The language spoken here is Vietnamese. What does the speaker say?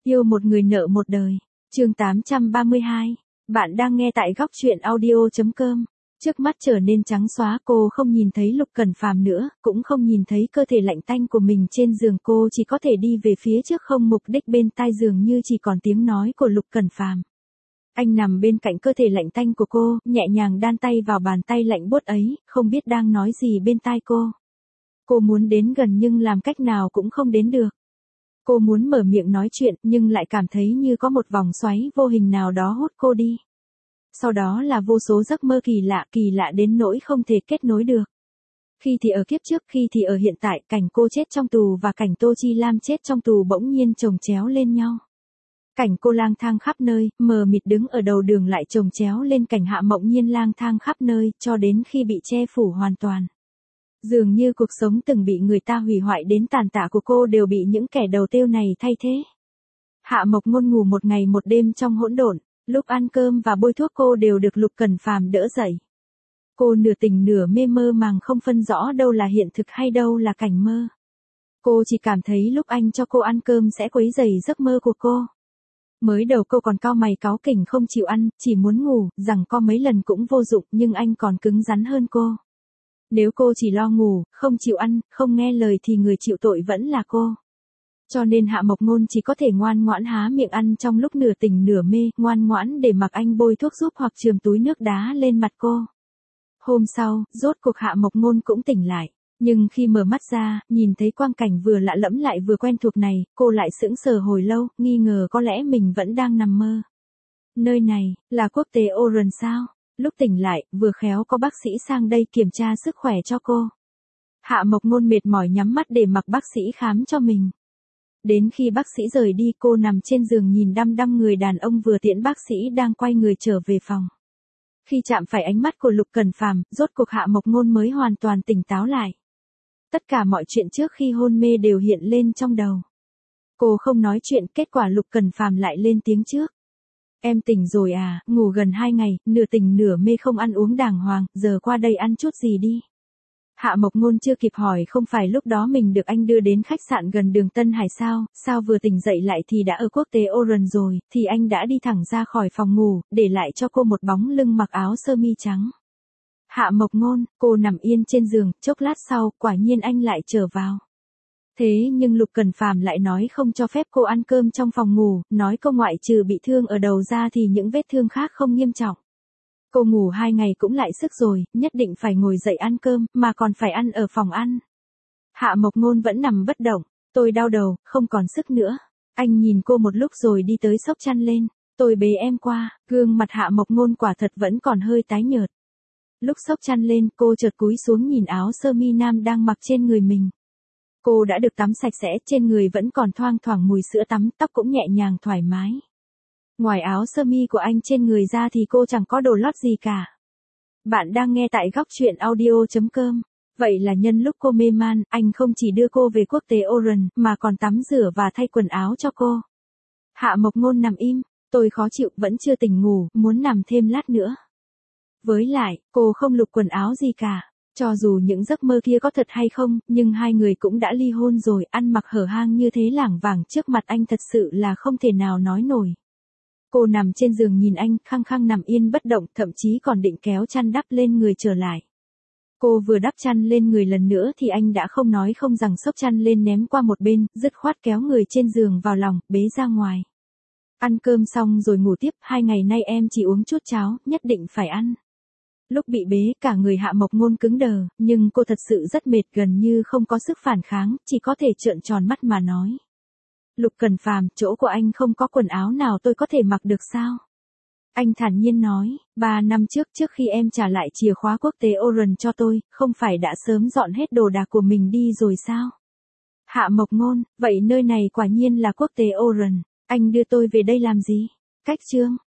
Yêu một người nợ một đời. Chương 832. Bạn đang nghe tại góc truyện audio.com. Trước mắt trở nên trắng xóa, cô không nhìn thấy Lục Cẩn Phàm nữa, cũng không nhìn thấy cơ thể lạnh tanh của mình trên giường, cô chỉ có thể đi về phía trước không mục đích, bên tai giường như chỉ còn tiếng nói của Lục Cẩn Phàm. Anh nằm bên cạnh cơ thể lạnh tanh của cô, nhẹ nhàng đan tay vào bàn tay lạnh buốt ấy, không biết đang nói gì bên tai cô. Cô muốn đến gần nhưng làm cách nào cũng không đến được. Cô muốn mở miệng nói chuyện nhưng lại cảm thấy như có một vòng xoáy vô hình nào đó hút cô đi. Sau đó là vô số giấc mơ kỳ lạ đến nỗi không thể kết nối được. Khi thì ở kiếp trước, khi thì ở hiện tại, cảnh cô chết trong tù và cảnh Tô Chi Lam chết trong tù bỗng nhiên chồng chéo lên nhau. Cảnh cô lang thang khắp nơi, mờ mịt đứng ở đầu đường lại chồng chéo lên cảnh Hạ Mộng Nhiên lang thang khắp nơi, cho đến khi bị che phủ hoàn toàn. Dường như cuộc sống từng bị người ta hủy hoại đến tàn tạ của cô đều bị những kẻ đầu tiêu này thay thế. Hạ Mộc Ngôn ngủ một ngày một đêm trong hỗn độn, lúc ăn cơm và bôi thuốc cô đều được Lục Cẩn Phàm đỡ dậy. Cô nửa tỉnh nửa mê, mơ màng không phân rõ đâu là hiện thực hay đâu là cảnh mơ. Cô chỉ cảm thấy lúc anh cho cô ăn cơm sẽ quấy rầy giấc mơ của cô. Mới đầu cô còn cau mày cáu kỉnh không chịu ăn, chỉ muốn ngủ, rằng có mấy lần cũng vô dụng, nhưng anh còn cứng rắn hơn cô. Nếu cô chỉ lo ngủ, không chịu ăn, không nghe lời thì người chịu tội vẫn là cô. Cho nên Hạ Mộc Ngôn chỉ có thể ngoan ngoãn há miệng ăn trong lúc nửa tỉnh nửa mê, ngoan ngoãn để mặc anh bôi thuốc giúp hoặc chườm túi nước đá lên mặt cô. Hôm sau, rốt cuộc Hạ Mộc Ngôn cũng tỉnh lại. Nhưng khi mở mắt ra, nhìn thấy quang cảnh vừa lạ lẫm lại vừa quen thuộc này, cô lại sững sờ hồi lâu, nghi ngờ có lẽ mình vẫn đang nằm mơ. Nơi này, là quốc tế Oran sao? Lúc tỉnh lại, vừa khéo có bác sĩ sang đây kiểm tra sức khỏe cho cô. Hạ Mộc Ngôn mệt mỏi nhắm mắt để mặc bác sĩ khám cho mình. Đến khi bác sĩ rời đi, cô nằm trên giường nhìn đăm đăm người đàn ông vừa tiễn bác sĩ đang quay người trở về phòng. Khi chạm phải ánh mắt của Lục Cẩn Phàm, rốt cuộc Hạ Mộc Ngôn mới hoàn toàn tỉnh táo lại. Tất cả mọi chuyện trước khi hôn mê đều hiện lên trong đầu. Cô không nói chuyện, kết quả Lục Cẩn Phàm lại lên tiếng trước. Em tỉnh rồi à, ngủ gần 2 ngày, nửa tỉnh nửa mê không ăn uống đàng hoàng, giờ qua đây ăn chút gì đi. Hạ Mộc Ngôn chưa kịp hỏi không phải lúc đó mình được anh đưa đến khách sạn gần đường Tân Hải sao vừa tỉnh dậy lại thì đã ở quốc tế Oran rồi, thì anh đã đi thẳng ra khỏi phòng ngủ, để lại cho cô một bóng lưng mặc áo sơ mi trắng. Hạ Mộc Ngôn, cô nằm yên trên giường, chốc lát sau, quả nhiên anh lại trở vào. Thế nhưng Lục Cẩn Phàm lại nói không cho phép cô ăn cơm trong phòng ngủ, nói cô ngoại trừ bị thương ở đầu ra thì những vết thương khác không nghiêm trọng. Cô ngủ 2 ngày cũng lại sức rồi, nhất định phải ngồi dậy ăn cơm, mà còn phải ăn ở phòng ăn. Hạ Mộc Ngôn vẫn nằm bất động, tôi đau đầu, không còn sức nữa. Anh nhìn cô một lúc rồi đi tới xốc chăn lên, tôi bế em qua, gương mặt Hạ Mộc Ngôn quả thật vẫn còn hơi tái nhợt. Lúc xốc chăn lên, cô chợt cúi xuống nhìn áo sơ mi nam đang mặc trên người mình. Cô đã được tắm sạch sẽ, trên người vẫn còn thoang thoảng mùi sữa tắm, tóc cũng nhẹ nhàng thoải mái. Ngoài áo sơ mi của anh trên người ra thì cô chẳng có đồ lót gì cả. Bạn đang nghe tại góc truyện audio.com. Vậy là nhân lúc cô mê man, anh không chỉ đưa cô về quốc tế Oran, mà còn tắm rửa và thay quần áo cho cô. Hạ Mộc Ngôn nằm im, tôi khó chịu, vẫn chưa tỉnh ngủ, muốn nằm thêm lát nữa. Với lại, cô không lục quần áo gì cả. Cho dù những giấc mơ kia có thật hay không, nhưng hai người cũng đã ly hôn rồi, ăn mặc hở hang như thế lảng vảng trước mặt anh thật sự là không thể nào nói nổi. Cô nằm trên giường nhìn anh, khăng khăng nằm yên bất động, thậm chí còn định kéo chăn đắp lên người trở lại. Cô vừa đắp chăn lên người lần nữa thì anh đã không nói không rằng xốc chăn lên ném qua một bên, dứt khoát kéo người trên giường vào lòng, bế ra ngoài. Ăn cơm xong rồi ngủ tiếp, 2 ngày nay em chỉ uống chút cháo, nhất định phải ăn. Lúc bị bế, cả người Hạ Mộc Ngôn cứng đờ, nhưng cô thật sự rất mệt, gần như không có sức phản kháng, chỉ có thể trợn tròn mắt mà nói. Lục Cẩn Phàm, chỗ của anh không có quần áo nào tôi có thể mặc được sao? Anh thản nhiên nói, 3 năm trước khi em trả lại chìa khóa quốc tế Oran cho tôi, không phải đã sớm dọn hết đồ đạc của mình đi rồi sao? Hạ Mộc Ngôn, vậy nơi này quả nhiên là quốc tế Oran, anh đưa tôi về đây làm gì? Cách chương